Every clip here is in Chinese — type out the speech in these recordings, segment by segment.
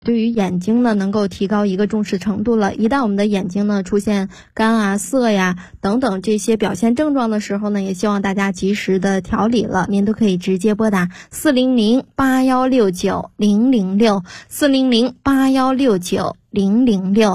对于眼睛呢能够提高一个重视程度了。一旦我们的眼睛呢出现干啊、涩呀等等这些表现症状的时候呢，也希望大家及时的调理了。您都可以直接拨打400-8169-006 400-8169-006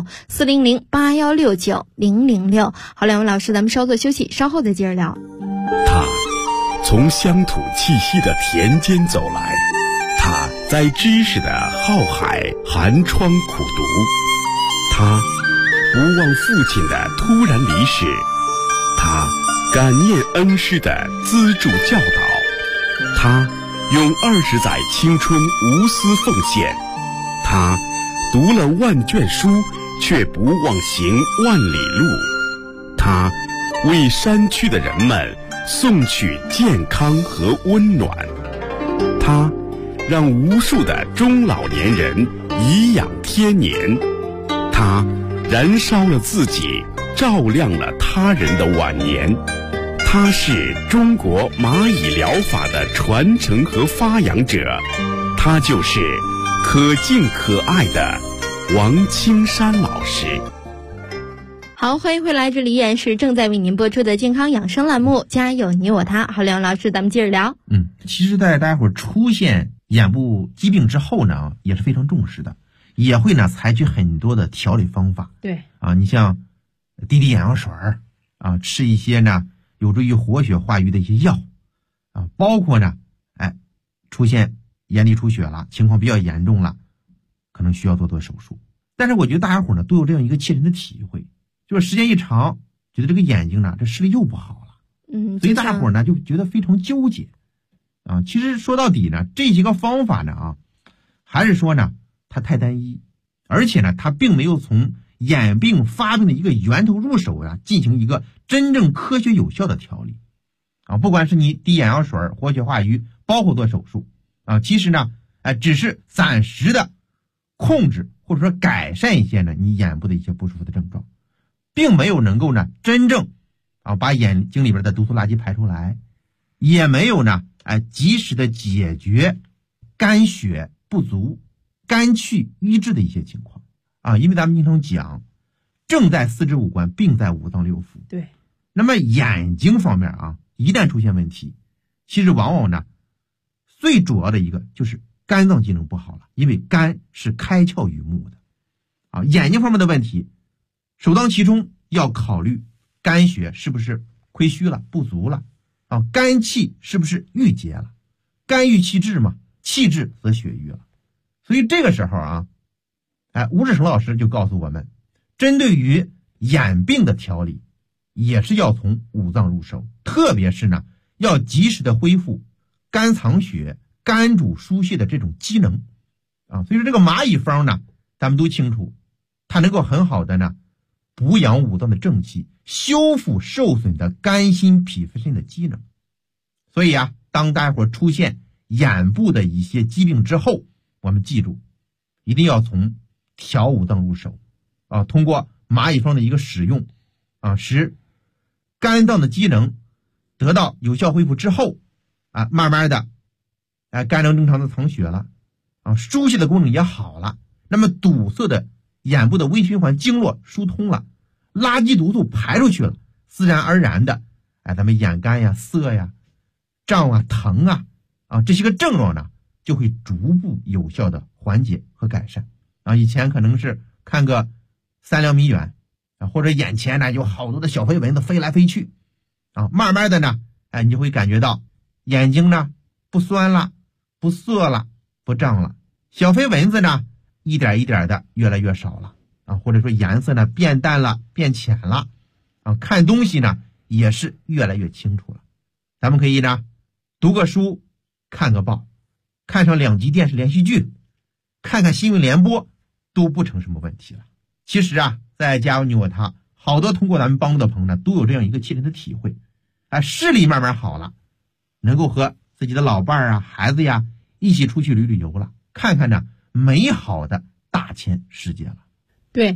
400-8169-006。好，两位老师，咱们稍作休息，稍后再接着聊。 他从乡土气息的田间走来，他在知识的浩海寒窗苦读，他不忘父亲的突然离世，他感念恩师的资助教导，他用20载青春无私奉献，他读了万卷书却不忘行万里路，他为山区的人们送去健康和温暖，他让无数的中老年人颐养天年，他燃烧了自己，照亮了他人的晚年，他是中国蚂蚁疗法的传承和发扬者，他就是可敬可爱的王青山老师。 好，欢迎回来，这里依然是正在为您播出的健康养生栏目，家有你我他。好，梁老师，咱们接着聊。 其实在大家伙出现眼部疾病之后呢，也是非常重视的，也会呢采取很多的调理方法。 对啊，你像滴眼药水啊，吃一些呢有助于活血化瘀的一些药啊，包括呢出现眼底出血了，情况比较严重了，可能需要做手术。但是我觉得大家伙呢都有这样一个切身的体会，就是时间一长，觉得这个眼睛呢这视力又不好了，所以大家伙呢就觉得非常纠结啊。其实说到底呢，这几个方法呢还是说呢它太单一，而且呢它并没有从眼病发病的一个源头入手进行一个真正科学有效的调理啊。不管是你滴眼药水、活血化瘀，包括做手术啊，其实呢只是暂时的控制或者说改善一些呢你眼部的一些不舒服的症状，并没有能够呢真正把眼睛里边的毒素垃圾排出来，也没有呢及时的解决肝血不足、肝气瘀滞的一些情况啊。因为咱们经常讲，正在四肢五官，病在五脏六腑。 对， 那么眼睛方面一旦出现问题，其实往往呢最主要的一个就是肝脏机能不好了，因为肝是开窍于目的啊。眼睛方面的问题，首当其冲要考虑肝血是不是亏虚了、不足了啊，肝气是不是郁结了，肝郁气滞嘛，气滞则血瘀了。所以这个时候吴志成老师就告诉我们，针对于眼病的调理也是要从五脏入手，特别是呢要及时的恢复肝藏血、肝主疏泄的这种机能啊。所以说这个蚂蚁方呢，咱们都清楚，它能够很好的呢补养五脏的正气，修复受损的肝心脾肺肾的机能。所以当大伙出现眼部的一些疾病之后，我们记住一定要从调五脏入手啊，通过蚂蚁方的一个使用使肝脏的机能得到有效恢复之后慢慢的肝能正常的藏血了疏泄的功能也好了，那么堵塞的眼部的微循环经络疏通了，垃圾毒素排出去了，自然而然的咱们眼干涩胀疼这些个症状呢就会逐步有效的缓解和改善以前可能是看个3两米远或者眼前呢有好多的小飞蚊子飞来飞去慢慢的呢你就会感觉到眼睛呢不酸了、不涩了、不胀了，小飞蚊子呢一点一点的越来越少了或者说颜色呢变淡了、变浅了看东西呢也是越来越清楚了。咱们可以呢读个书、看个报、看上2集电视连续剧、看看新闻联播都不成什么问题了。其实在家有你我他，好多通过咱们帮助的朋友呢都有这样一个切身的体会视力慢慢好了，能够和自己的老伴孩子一起出去旅游了，看看呢美好的大千世界了。 对，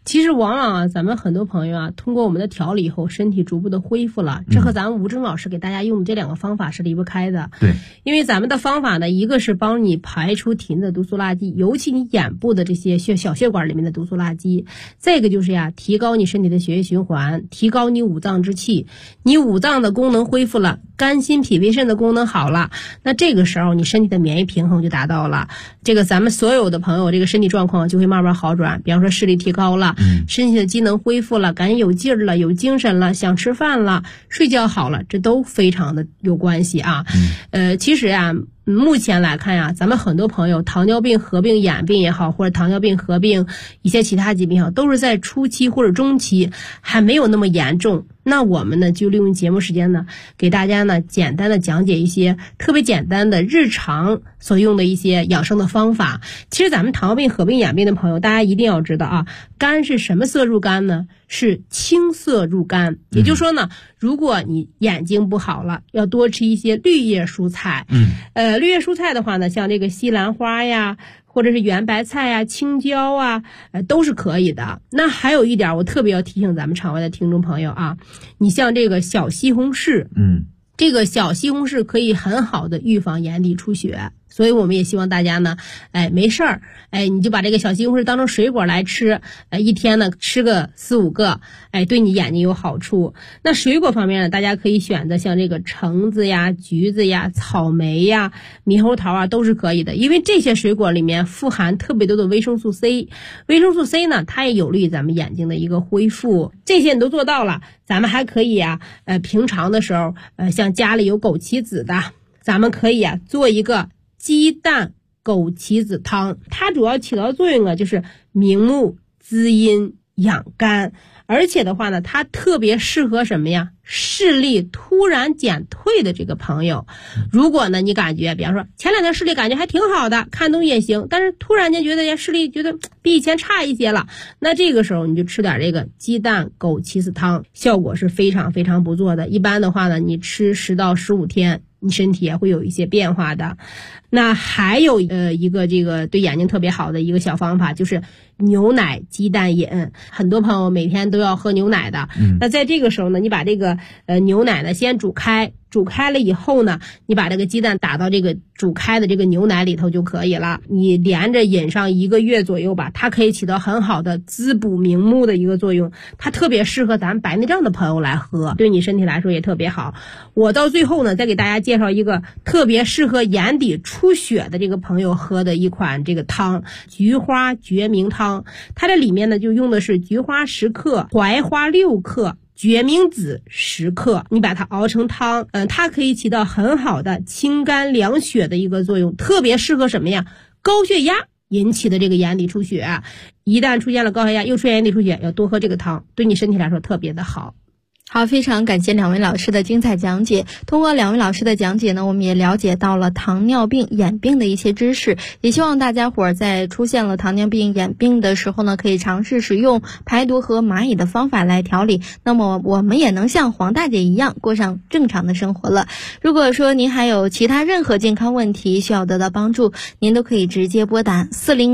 其实往往啊，咱们很多朋友啊，通过我们的调理以后，身体逐步的恢复了，这和咱们吴峥老师给大家用的这2个方法是离不开的。 对， 因为咱们的方法呢，一个是帮你排出体内的毒素垃圾，尤其你眼部的这些小血管里面的毒素垃圾，这个就是呀，提高你身体的血液循环，提高你五脏之气，你五脏的功能恢复了，肝心脾胃肾的功能好了，那这个时候你身体的免疫平衡就达到了，这个咱们所有的朋友这个身体状况就会慢慢好转，比方说视力提高了，身体的机能恢复了，感觉有劲儿了，有精神了，想吃饭了，睡觉好了，这都非常的有关系啊。其实啊，目前来看呀，咱们很多朋友糖尿病合并眼病也好，或者糖尿病合并一些其他疾病也好，都是在初期或者中期，还没有那么严重。那我们呢，就利用节目时间呢，给大家呢简单的讲解一些特别简单的日常所用的一些养生的方法。其实咱们糖尿病合并眼病的朋友，大家一定要知道啊，肝是什么色入肝呢？是青色入肝。也就是说呢，如果你眼睛不好了，要多吃一些绿叶蔬菜。绿叶蔬菜的话呢，像这个西兰花呀，或者是圆白菜啊、青椒啊，都是可以的。那还有一点我特别要提醒咱们场外的听众朋友啊，你像这个小西红柿，这个小西红柿可以很好的预防眼底出血。所以我们也希望大家呢，没事儿，你就把这个小西红柿当成水果来吃，一天呢吃个4、5个，对你眼睛有好处。那水果方面呢，大家可以选择像这个橙子呀、橘子呀、草莓呀、猕猴桃啊，都是可以的。因为这些水果里面富含特别多的维生素 C， 维生素 C 呢，它也有利于咱们眼睛的一个恢复。这些你都做到了，咱们还可以啊，平常的时候，像家里有枸杞子的，咱们可以啊做一个鸡蛋枸杞子汤，它主要起到作用啊，就是明目、滋阴、养肝，而且的话呢，它特别适合什么呀？视力突然减退的这个朋友，如果呢你感觉，比方说前2天视力感觉还挺好的，看东西也行，但是突然间觉得视力觉得比以前差一些了，那这个时候你就吃点这个鸡蛋枸杞子汤，效果是非常非常不错的。一般的话呢，你吃10到15天，你身体也会有一些变化的。那还有一个这个对眼睛特别好的一个小方法，就是牛奶鸡蛋饮。很多朋友每天都要喝牛奶的，那在这个时候呢，你把这个牛奶呢先煮开了以后呢，你把这个鸡蛋打到这个煮开的这个牛奶里头就可以了。你连着饮上1个月左右吧，它可以起到很好的滋补明目的一个作用，它特别适合咱们白内障的朋友来喝，对你身体来说也特别好。我到最后呢，再给大家介绍一个特别适合眼底出血的这个朋友喝的一款这个汤，菊花决明汤。它这里面呢就用的是菊花10克、槐花6克、决明子10克，你把它熬成汤，它可以起到很好的清肝凉血的一个作用，特别适合什么呀？高血压引起的这个眼底出血，一旦出现了高血压又出现眼底出血，要多喝这个汤，对你身体来说特别的好。 好，非常感谢2位老师的精彩讲解。通过2位老师的讲解呢，我们也了解到了糖尿病眼病的一些知识，也希望大家伙儿在出现了糖尿病眼病的时候呢，可以尝试使用排毒和蚂蚁的方法来调理，那么我们也能像黄大姐一样过上正常的生活了。如果说您还有其他任何健康问题需要得到帮助，您都可以直接拨打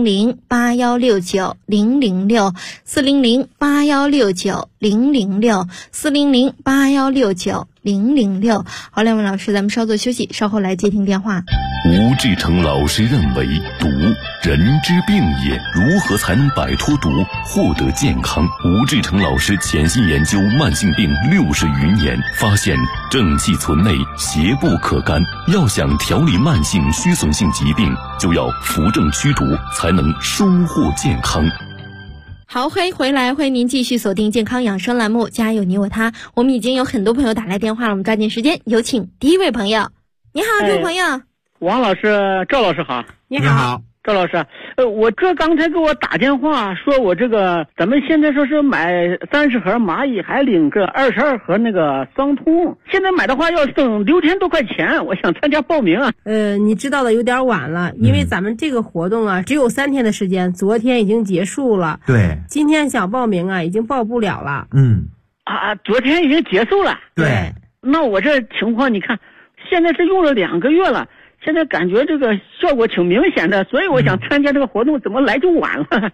400-8169-006 400-8169-006 400-8169-006。好，2位老师，咱们稍作休息，稍后来接听电话。 吴志成老师认为，毒人之病也，如何才能摆脱毒，获得健康？吴志成老师潜心研究慢性病60余年，发现正气存内，邪不可干。要想调理慢性虚损性疾病，就要扶正驱毒，才能收获健康。 好，欢迎回来，欢迎您继续锁定健康养生栏目，家有你我他。我们已经有很多朋友打来电话了，我们抓紧时间，有请第一位朋友。你好，这位朋友。 王老师，赵老师好。 你好， 赵老师。我这刚才给我打电话说，我这个咱们现在说是买30盒蚂蚁，还领个22盒那个桑通，现在买的话要挣6000多块钱，我想参加报名啊。 你知道的有点晚了，因为咱们这个活动啊，只有3天的时间，昨天已经结束了。 对， 今天想报名啊，已经报不了了。 昨天已经结束了。 对， 那我这情况你看，现在是用了2个月了。现在感觉这个效果挺明显的，所以我想参加这个活动，怎么来就晚了？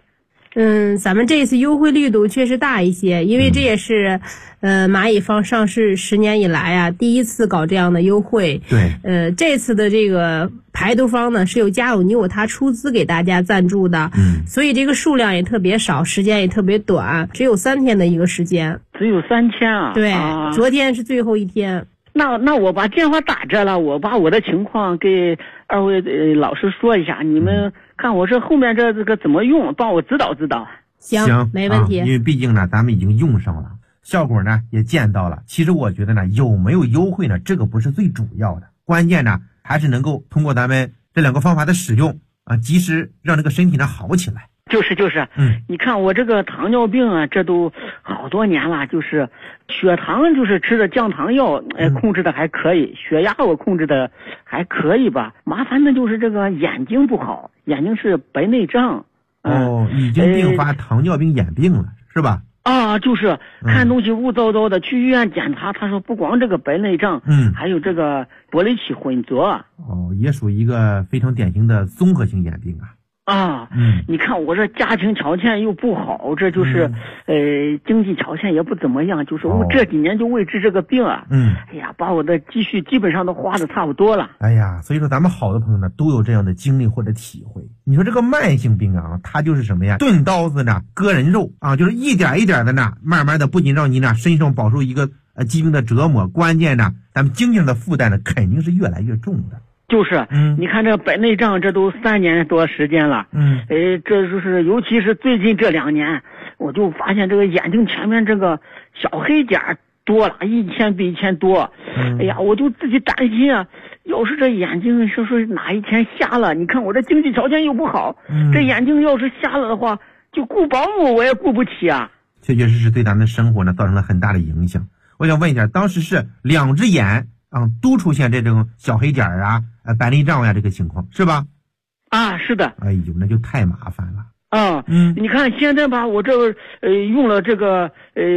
咱们这次优惠力度确实大一些，因为这也是蚂蚁方上市10年以来啊第一次搞这样的优惠。 对， 这次的这个排毒方呢是由家有你我他出资给大家赞助的，所以这个数量也特别少，时间也特别短，只有3天的一个时间。 只有3天啊？ 对，昨天是最后一天。 那我把电话打着了，我把我的情况给2位老师说一下，你们看我这后面这个怎么用，帮我指导指导。 行，没问题。 因为毕竟呢，咱们已经用上了，效果呢也见到了。其实我觉得呢，有没有优惠呢，这个不是最主要的，关键呢还是能够通过咱们这2个方法的使用啊，及时让这个身体呢好起来。 就是，你看我这个糖尿病啊，这都好多年了，就是血糖就是吃的降糖药，控制的还可以，血压我控制的还可以吧。麻烦的就是这个眼睛不好，眼睛是白内障。 已经并发糖尿病眼病了，是吧？ 啊，就是看东西雾糟糟的，去医院检查，他说不光这个白内障，还有这个玻璃体混浊。 也属于一个非常典型的综合性眼病啊。 你看我这家庭条件又不好，这就是经济条件也不怎么样，就是我这几年就为治这个病啊，哎呀，把我的积蓄基本上都花的差不多了。 哎呀，所以说咱们好的朋友呢都有这样的经历或者体会。你说这个慢性病啊，它就是什么呀？钝刀子呢割人肉啊，就是一点一点的呢，慢慢的不仅让你呢身上饱受一个疾病的折磨，关键呢咱们经济上的负担呢肯定是越来越重的。 就是，你看这白内障，这都3年多时间了，这就是尤其是最近这2年，我就发现这个眼睛前面这个小黑点多了，一天比一天多，哎呀，我就自己担心啊，要是这眼睛说哪一天瞎了，你看我这经济条件又不好，这眼睛要是瞎了的话，就雇保姆我也雇不起啊。 确确实实对咱们的生活呢造成了很大的影响。我想问一下，当时是2只眼都出现这种小黑点啊、白内障呀这个情况是吧？ 是的。 哎呦，那就太麻烦了。 你看现在吧，我这用了这个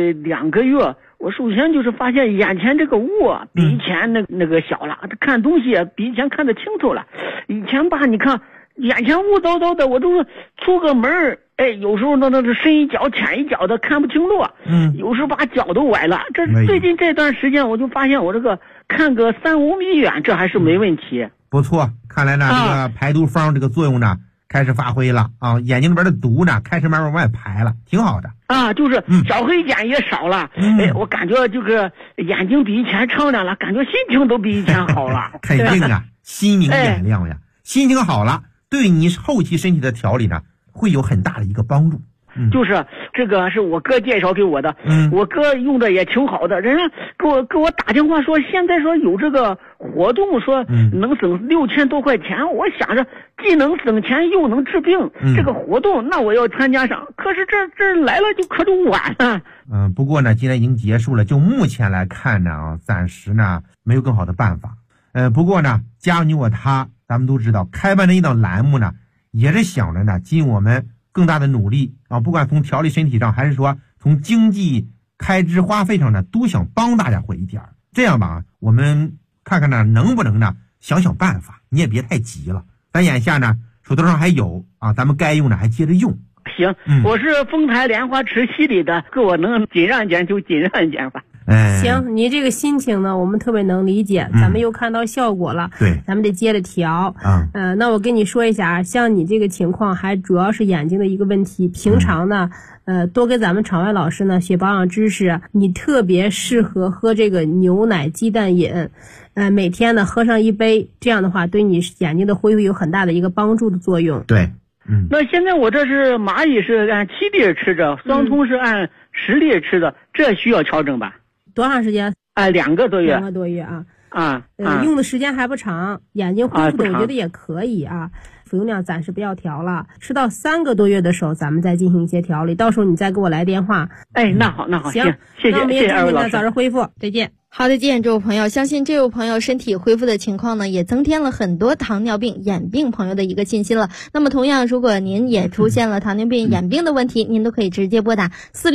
2个月，我首先就是发现眼前这个雾比以前那个小了，看东西比以前看得清楚了。以前吧，你看眼前雾糟糟的，我都出个门有时候那深一脚浅一脚的看不清路，有时候把脚都崴了。这最近这段时间我就发现我这个看个3-5米远，这还是没问题。 不错，看来呢这个排毒方这个作用呢开始发挥了啊，眼睛里边的毒呢开始慢慢往外排了，挺好的就是小黑点也少了。我感觉这个眼睛比以前敞亮了，感觉心情都比以前好了。 肯定啊，心明眼亮呀，心情好了，对你后期身体的调理呢会有很大的一个帮助。 就是这个是我哥介绍给我的，我哥用的也挺好的，人家给我打电话说现在说有这个活动，说能省6000多块钱，我想着既能省钱又能治病，这个活动那我要参加上，可是这来了可就晚了。 不过呢今天已经结束了，就目前来看呢暂时呢没有更好的办法。不过呢家有你我他，咱们都知道开办的一档栏目呢也是想着呢尽我们更大的努力不管从调理身体上还是说从经济开支花费上呢都想帮大家伙一点。这样吧，我们看看呢能不能呢想想办法，你也别太急了，咱眼下呢手头上还有咱们该用的还接着用。 行，我是丰台莲花池西里的，给我能紧让一点就紧让一点吧。 行，你这个心情呢我们特别能理解，咱们又看到效果了， 对， 咱们得接着调。那我跟你说一下像你这个情况还主要是眼睛的一个问题，平常呢多跟咱们场外老师呢学保养知识，你特别适合喝这个牛奶鸡蛋饮，每天呢喝上1杯，这样的话对你眼睛的恢复有很大的一个帮助的作用。 对， 那现在我这是蚂蚁是按7粒吃着，双通是按10粒吃的，这需要调整吧？ 多长时间 ？2个多月。 2个多月用的时间还不长，眼睛恢复的我觉得也可以服用量暂时不要调了，吃到3个多月的时候咱们再进行一些调理，到时候你再给我来电话。 那好， 行， 谢谢， 那我们也祝你谢谢二位老师， 早日恢复，再见。 好的，见这位朋友，相信这位朋友身体恢复的情况呢，也增添了很多糖尿病、眼病朋友的一个信心了。那么同样，如果您也出现了糖尿病、眼病的问题，您都可以直接拨打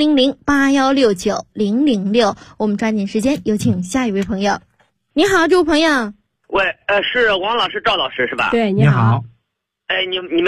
400-8169-006。我们抓紧时间，有请下一位朋友。你好，这位朋友。 喂，是王老师、赵老师是吧？ 对， 你好。 你们好。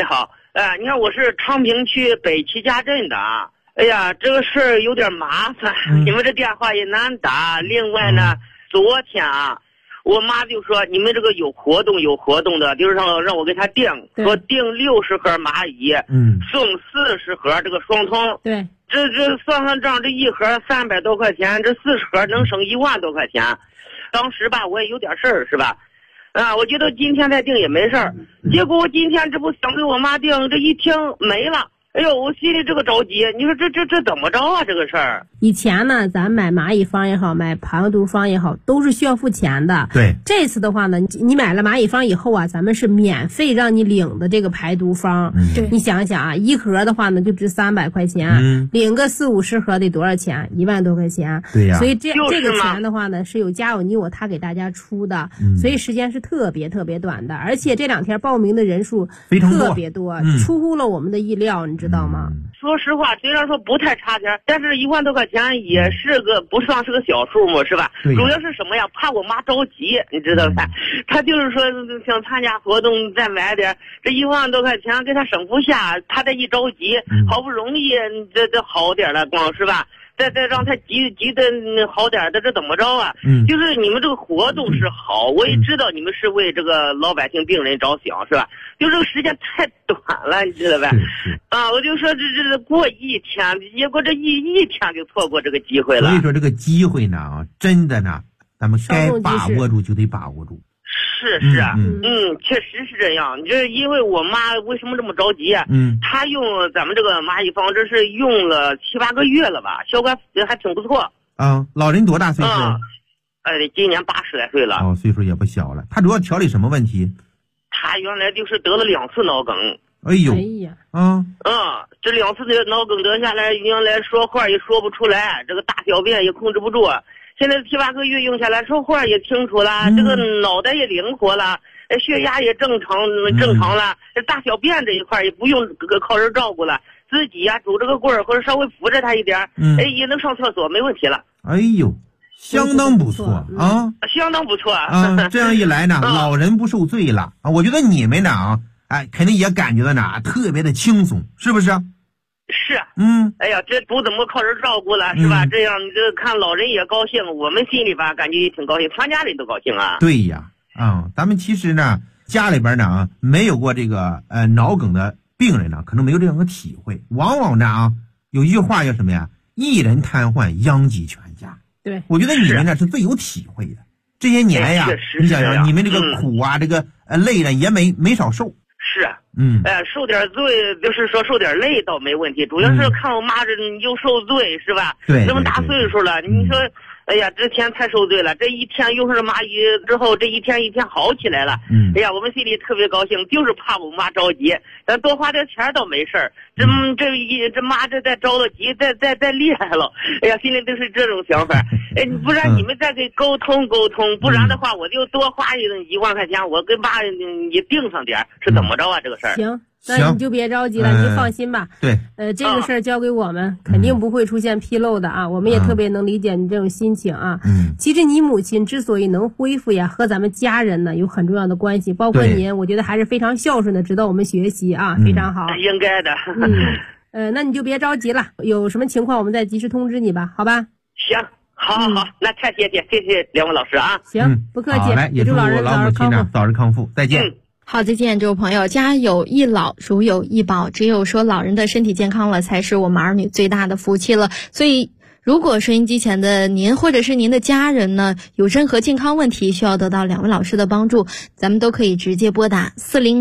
你看我是昌平区北齐家镇的啊。哎呀，这个事儿有点麻烦，你们这电话也难打。另外呢，昨天啊，我妈就说你们这个有活动的，就是让我给她订，说订60盒蚂蚁，送40盒这个双通。 对， 这算算账，这一盒300多块钱，这40盒能省1万多块钱。当时吧，我也有点事儿，是吧？我觉得今天再订也没事儿。结果我今天这不想给我妈订，这一听没了。哎呦，我心里这个着急，你说这怎么着啊？这个事儿， 以前呢，咱买蚂蚁方也好，买排毒方也好，都是需要付钱的。 对， 这次的话呢，你买了蚂蚁方以后啊，咱们是免费让你领的这个排毒方。 对， 你想想啊，一盒的话呢就值300块钱，领个40-50盒得多少钱？1万多块钱。 对呀， 所以这个钱的话呢，是有家有你我他给大家出的，所以时间是特别短的，而且这2天报名的人数特别多，出乎了我们的意料，你知道吗？ 说实话，虽然说不太差钱，但是1万多块钱也是个不算是个小数目，是吧？主要是什么呀？怕我妈着急，你知道吧？她就是说想参加活动再买点，这1万多块钱给她省不下，她这一着急，好不容易这好点了，光是吧？再让他急的好点的，这怎么着啊？就是你们这个活动是好，我也知道你们是为这个老百姓病人着想，是吧？就这个时间太短了，你知道吧？我就说这过一天，结果这一天就错过这个机会了。 所以说这个机会呢，真的呢，咱们该把握住就得把握住。 是啊，确实是这样。你这因为我妈为什么这么着急啊？她用咱们这个蚂蚁方，这是用了7-8个月了吧，效果还挺不错。 老人多大岁数？ 今年80来岁了。 岁数也不小了。她主要调理什么问题？ 她原来就是得了2次脑梗。 哎呦， 这2次的脑梗得下来，原来说话也说不出来，这个大小便也控制不住。现在7-8个月用下来，说话也清楚了，这个脑袋也灵活了，血压也正常了，这大小便这一块也不用靠人照顾了，自己呀拄着个棍儿或者稍微扶着他一点，也能上厕所没问题了。 哎呦，相当不错啊， 相当不错啊！这样一来呢，老人不受罪了啊！我觉得你们呢肯定也感觉到呢特别的轻松，是不是？ 是，哎呀，这不怎么靠人照顾了，是吧？这样你这看老人也高兴，我们心里吧感觉也挺高兴，全家人都高兴啊。 对呀，咱们其实呢家里边呢没有过这个脑梗的病人呢，可能没有这样的体会。往往呢有一句话叫什么呀？一人瘫痪，殃及全家。 对， 我觉得你们呢是最有体会的。这些年呀，你想想你们这个苦啊，这个累呢也没少受。 是，受点罪，就是说受点累倒没问题，主要是看我妈这又受罪，是吧？ 对， 这么大岁数了，你说，哎呀，之前太受罪了，这一天又是蚂蚁之后，这一天一天好起来了。哎呀，我们心里特别高兴，就是怕我妈着急，咱多花点钱倒没事儿。这妈这再着了急，再厉害了，哎呀，心里都是这种想法。不然你们再给沟通沟通，不然的话我就多花1万块钱，我跟妈也定上点，是怎么着啊？这个事儿。 行，那你就别着急了，你就放心吧。 对， 这个事儿交给我们，肯定不会出现纰漏的啊。我们也特别能理解你这种心情啊。其实你母亲之所以能恢复呀，和咱们家人呢有很重要的关系，包括您，我觉得还是非常孝顺的，值得我们学习啊，非常好。 应该的。 那你就别着急了，有什么情况我们再及时通知你吧，好吧？ 行，好，那太谢谢2位老师啊。 行，不客气。 好嘞，也祝老母亲呢早日康复，再见。 好，再见，这位朋友。家有一老，如有一宝，只有说老人的身体健康了，才是我们儿女最大的福气了。所以如果收音机前的您或者是您的家人呢，有任何健康问题需要得到2位老师的帮助，咱们都可以直接拨打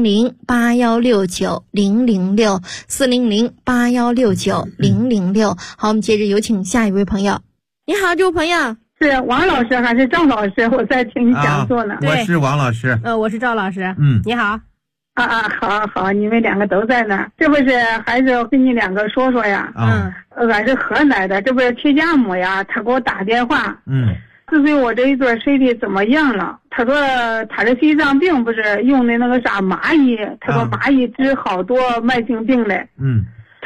400-8169-006 400-8169-006。好，我们接着有请下一位朋友。你好，这位朋友。 是王老师还是赵老师？我在听你讲座呢。 我是王老师。 我是赵老师。你好。 好，你们2个都在那儿。这不是还是跟你2个说呀？俺是河南的，这不是亲家母呀，他给我打电话。咨询我这一段身体怎么样了？他说他的心脏病不是用的那个啥蚂蚁，他说蚂蚁治好多慢性病嘞。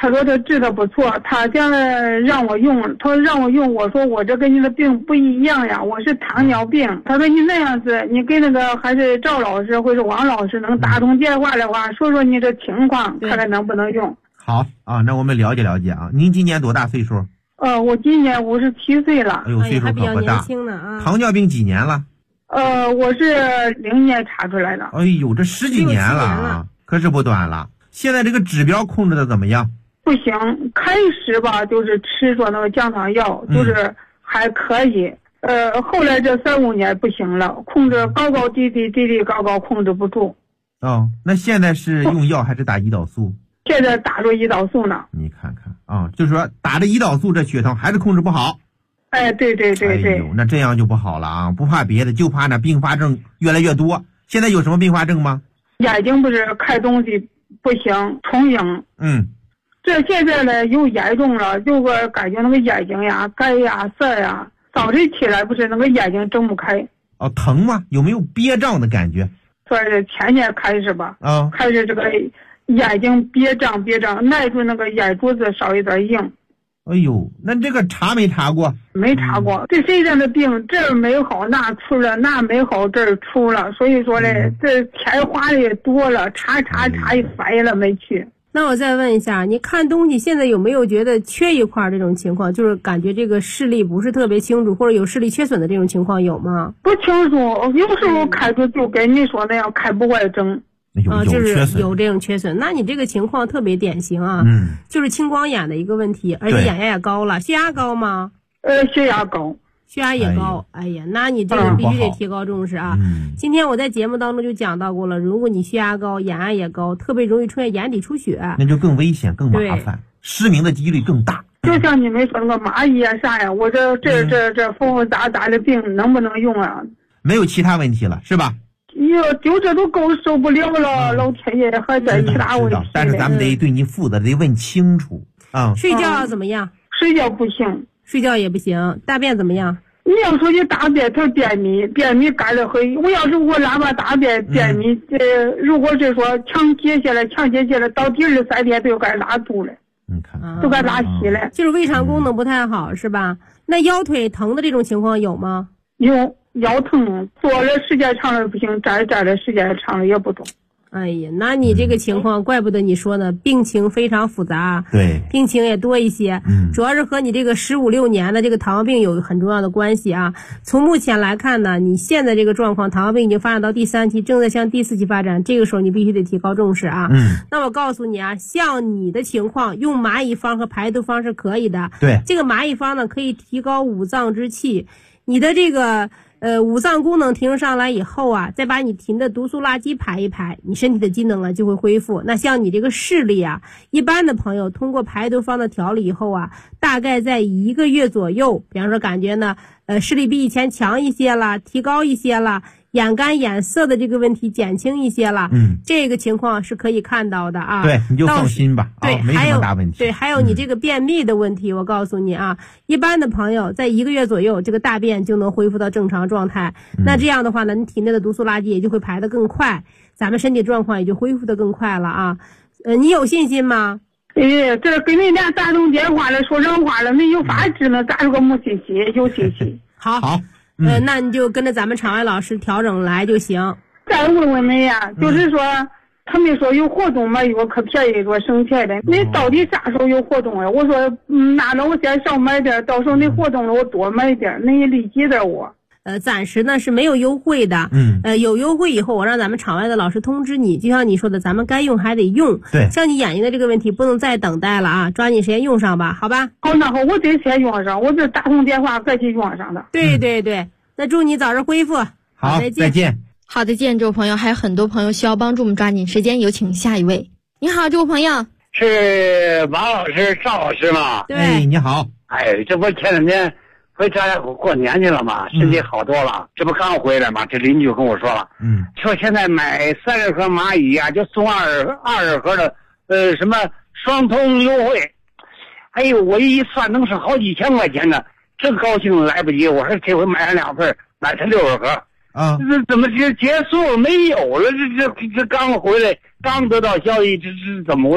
他说他治的不错，他想让我用，他说让我用，我说我这跟你的病不一样呀，我是糖尿病。他说你那样子，你给那个还是赵老师或者王老师能打通电话的话，说说你这情况，看看能不能用。 好啊，那我们了解了解啊。您今年多大岁数？ 我今年57岁了。 哎呦，岁数可不大。 还比较年轻呢啊。 糖尿病几年了？ 我是20年查出来的。 哎呦，这10几年了啊，可是不短了。现在这个指标控制的怎么样？ 不行，开始吧就是吃着那个降糖药，就是还可以。后来这3、5年不行了，控制高高低低，低低高高控制不住。 哦，那现在是用药还是打胰岛素？ 现在打着胰岛素呢。 你看看啊，就是说打着胰岛素，这血糖还是控制不好。 哎，对。哎呦，那这样就不好了啊！不怕别的，就怕那并发症越来越多。现在有什么并发症吗？ 眼睛不是看东西不行，重影。这现在呢又严重了，就个感觉那个眼睛呀、干呀、涩呀，早晨起来不是那个眼睛睁不开。 哦，疼吗？有没有憋胀的感觉？ 说是前年开始吧，开始这个眼睛憋胀，耐住那个眼珠子稍有点硬。 哎呦，那这个查没查过？ 没查过。这身上的病这儿没好那出了，那没好这儿出了，所以说呢，这钱花的也多了，查也烦了，没去。 那我再问一下，你看东西现在有没有觉得缺一块这种情况？就是感觉这个视力不是特别清楚，或者有视力缺损的这种情况有吗？ 不清楚，有时候看着就跟你说那样看不外睁。 就是有这种缺损，那你这个情况特别典型啊，就是青光眼的一个问题，而且眼压也高了。血压高吗？ 血压高。 血压也高，哎呀，那你这个必须得提高重视啊！今天我在节目当中就讲到过了，如果你血压高、眼压也高，特别容易出现眼底出血， 那就更危险、更麻烦，失明的几率更大。 就像你们说那个蚂蚁呀啥呀，我这复复杂杂的病能不能用啊？ 没有其他问题了，是吧？ 就这都够受不了了，老天爷还在其他问题。 但是咱们得对你负责，得问清楚啊。 睡觉怎么样？ 睡觉不行。 睡觉也不行，大便怎么样？ 你要说你大便，它便秘干得很。我要是我哪怕大便便秘，如果是说强接下来，到第2、3天都该拉肚了， 你看都该拉稀了。 就是胃肠功能不太好，是吧？那腰腿疼的这种情况有吗？ 有，腰疼，坐了时间长了不行，站了时间长了也不动。 哎呀，那你这个情况，怪不得你说呢，病情非常复杂， 对， 病情也多一些，主要是和你这个15、16年的这个糖尿病有很重要的关系啊。从目前来看呢，你现在这个状况，糖尿病已经发展到第3期，正在向第4期发展，这个时候你必须得提高重视啊。那我告诉你啊，像你的情况，用蚂蚁方和排毒方是可以的。 对， 这个蚂蚁方呢，可以提高五脏之气，你的这个五脏功能提升上来以后啊，再把你体内的毒素垃圾排一排，你身体的机能呢就会恢复。那像你这个视力啊，一般的朋友通过排毒方的调理以后啊，大概在1个月左右，比方说感觉呢，视力比以前强一些了，提高一些了，眼干眼涩的这个问题减轻一些了，这个情况是可以看到的啊。 对，你就放心吧， 对， 没什么大问题。 对，还有你这个便秘的问题，我告诉你啊，一般的朋友在1个月左右，这个大便就能恢复到正常状态。那这样的话呢，你体内的毒素垃圾也就会排得更快，咱们身体状况也就恢复得更快了啊。你有信心吗？ 这给你俩打通电话了，说人话了，没有法治呢，咋个没信心？有信心。 好。那你就跟着咱们场外老师调整来就行。 再问问你呀，就是说，他们说有活动嘛，有可便宜多省钱的。你到底啥时候有活动啊？我说，那我先少买点，到时候你活动了我多买点，你也理解点我。 暂时呢是没有优惠的，有优惠以后我让咱们场外的老师通知你，就像你说的，咱们该用还得用。 对， 像你眼睛的这个问题不能再等待了啊，抓紧时间用上吧，好吧？ 好，那好，我得先用上，我这打通电话再去用上的。 对，那祝你早日恢复。 好，再见。 好的，见这位朋友，还有很多朋友需要帮助，我们抓紧时间，有请下一位。你好，这位朋友是王老师、赵老师吗？ 对， 你好。 这不前2天回家过年去了嘛，身体好多了，这不刚回来嘛，这邻居跟我说了，说现在买30盒蚂蚁啊，就送20盒的什么双通优惠。哎呦，我一算能是好几千块钱呢，真高兴来不及。我说这回买上2份，买成60盒啊，这怎么结束没有了？这刚回来，刚得到消息，这怎么回事？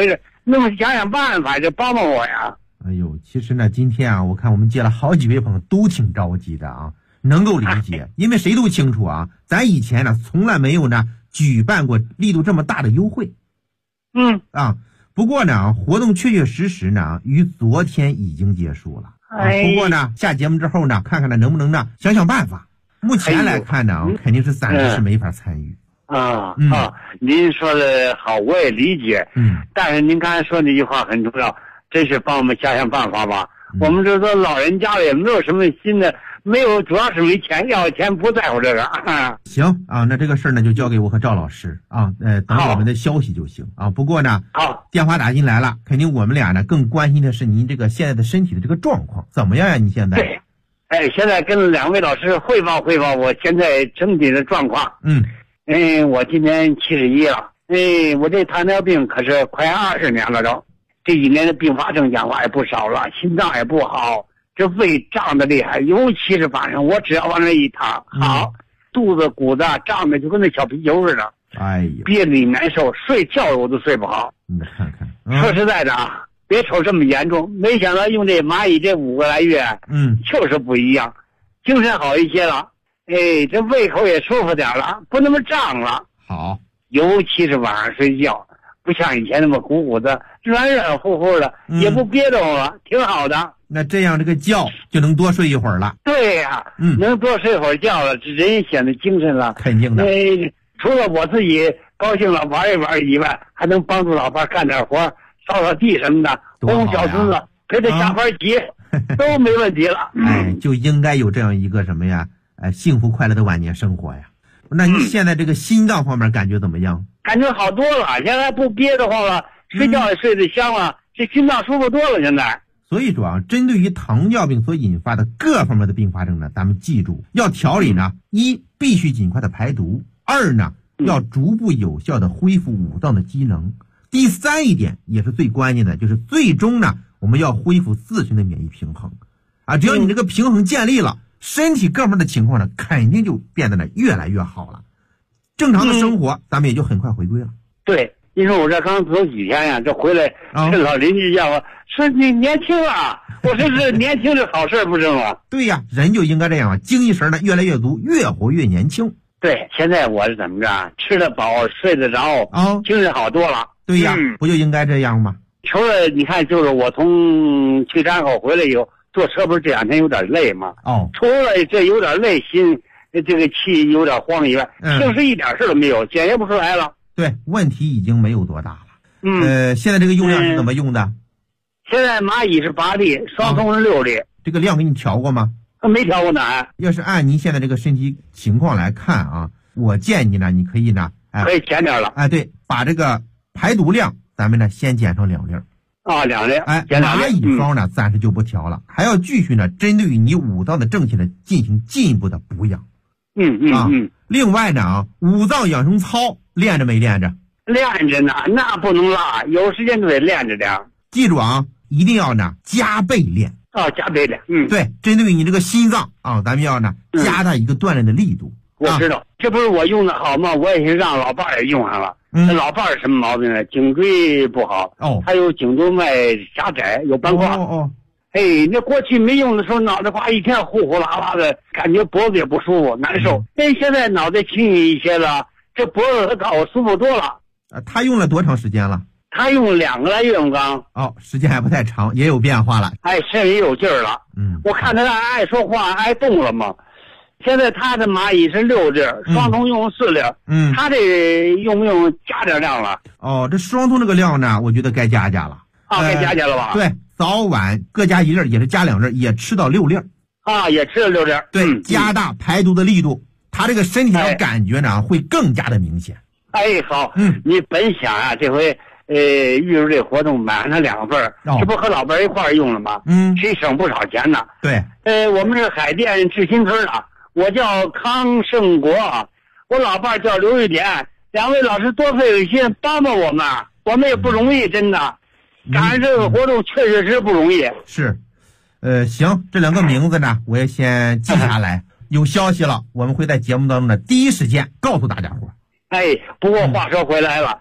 那么想想办法，就帮帮我呀。 哎呦，其实呢，今天啊，我看我们接了好几位朋友都挺着急的啊，能够理解，因为谁都清楚啊，咱以前呢从来没有呢举办过力度这么大的优惠。不过呢，活动确确实实呢于昨天已经结束了。不过呢，下节目之后呢，看看呢能不能呢想想办法。目前来看呢，肯定是暂时是没法参与。 您说的好，我也理解。但是您刚才说那句话很重要，真是帮我们想想办法吧。我们这都老人家了，也没有什么新的，没有，主要是没钱，要钱不在乎这个。 行啊，那这个事儿呢就交给我和赵老师啊，等我们的消息就行啊。不过呢，电话打进来了，肯定我们俩呢更关心的是您这个现在的身体的这个状况怎么样呀？你现在？ 对，现在跟2位老师汇报汇报我现在整体的状况。我今年71了，我这糖尿病可是快20年了都，这1年的并发症讲话也不少了，心脏也不好，这胃胀得厉害，尤其是晚上我只要往那一躺，肚子鼓的胀的就跟那小皮球似的，憋得你难受，睡觉我都睡不好。 你看看， 说实在的啊，别瞅这么严重，没想到用这蚂蚁这5个来月，就是不一样，精神好一些了。这胃口也舒服点了，不那么胀了。 好， 尤其是晚上睡觉，不像以前那么鼓鼓的，软软乎乎的，也不憋动了，挺好的。 那这样这个觉就能多睡一会儿了。 对呀，能多睡会儿觉了，这人显得精神了。 肯定的。 除了我自己高兴了玩一玩以外，还能帮助老伴干点活，扫扫地什么的，哄小孙子，陪他下班棋，都没问题了。 就应该有这样一个什么呀？幸福快乐的晚年生活呀。那你现在这个心脏方面感觉怎么样？ 感觉好多了，现在不憋得慌了，睡觉也睡得香了，这心脏舒服多了现在。 所以说啊，针对于糖尿病所引发的各方面的并发症呢，咱们记住要调理呢，一必须尽快的排毒，二呢要逐步有效的恢复五脏的机能，第三一点也是最关键的，就是最终呢我们要恢复自身的免疫平衡啊，只要你这个平衡建立了，身体各方面的情况呢肯定就变得呢越来越好了，正常的生活咱们也就很快回归了。 对，你说我这刚走几天呀，这回来这老邻居叫我说你年轻了，我说这年轻是好事不是吗？ 对呀，人就应该这样啊，精气神呢越来越足，越活越年轻。 对，现在我是怎么着，吃得饱睡得着，精神好多了。 对呀，不就应该这样吗？ 除了你看，就是我从去山口回来以后，坐车不是这2天有点累吗？除了这有点累，心这个气有点慌以外，平时一点事都没有，检验不出来了。 对，问题已经没有多大了。现在这个用量是怎么用的？ 现在蚂蚁是8粒，双通是6粒。 这个量给你调过吗？ 没调过呢。 要是按您现在这个身体情况来看啊，我建议呢，你可以呢， 可以减点了。 对，把这个排毒量咱们呢先减成2粒。 2粒。 蚂蚁方呢暂时就不调了，还要继续呢针对于你五脏的正气呢进行进一步的补养。另外呢五脏养生操练着没练着？ 练着呢，那不能落，有时间就得练着点。 记住啊，一定要呢加倍练。 加倍练。 对，针对于你这个心脏啊，咱们要呢加大一个锻炼的力度。 我知道，这不是我用的好吗？我也是让老伴儿也用上了。老伴儿什么毛病呢？颈椎不好，还有颈动脉狭窄，有斑块。那过去没用的时候，脑袋瓜一天呼呼啦啦的，感觉脖子也不舒服，难受。现在脑袋轻一些了，这脖子和我舒服多了。 他用了多长时间了？ 他用2个来月刚。 时间还不太长，也有变化了。 身上也有劲儿了。我看他爱说话，爱动了嘛。现在他的蚂蚁是6粒，双通用4粒。他这用不用加点量了？ 这双通这个量呢，我觉得该加了。 该加了吧？ 对，早晚各加1粒，也是加2粒，也吃到6粒。 也吃了6粒。 对，加大排毒的力度，他这个身体上感觉呢会更加的明显。 好。你本想啊，这回预祝这活动买上2份，这不和老伴一块用了吗？谁省不少钱呢？ 对。 我们是海淀志新村的，我叫康胜国，我老伴叫刘玉典，2位老师多费了心，帮帮我们，我们也不容易，真的。赶上这个活动确实是不容易。 是，行，这2个名字呢，我也先记下来。有消息了，我们会在节目当中的第一时间告诉大家伙。 不过话说回来了，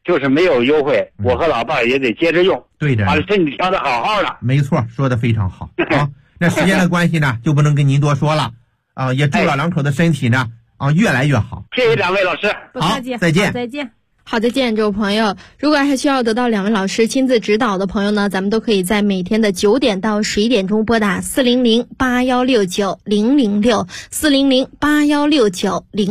就是没有优惠，我和老伴儿也得接着用。 对的， 把身体调得好好的。 没错，说的非常好。好，那时间的关系呢，就不能跟您多说了啊，也祝老两口的身体呢越来越好。 谢谢两位老师。 好，再见。 再见。 好，再见，这位朋友。如果还需要得到两位老师亲自指导的朋友呢，咱们都可以在每天的9点到11点钟拨打400-8169-006，400-8169-006。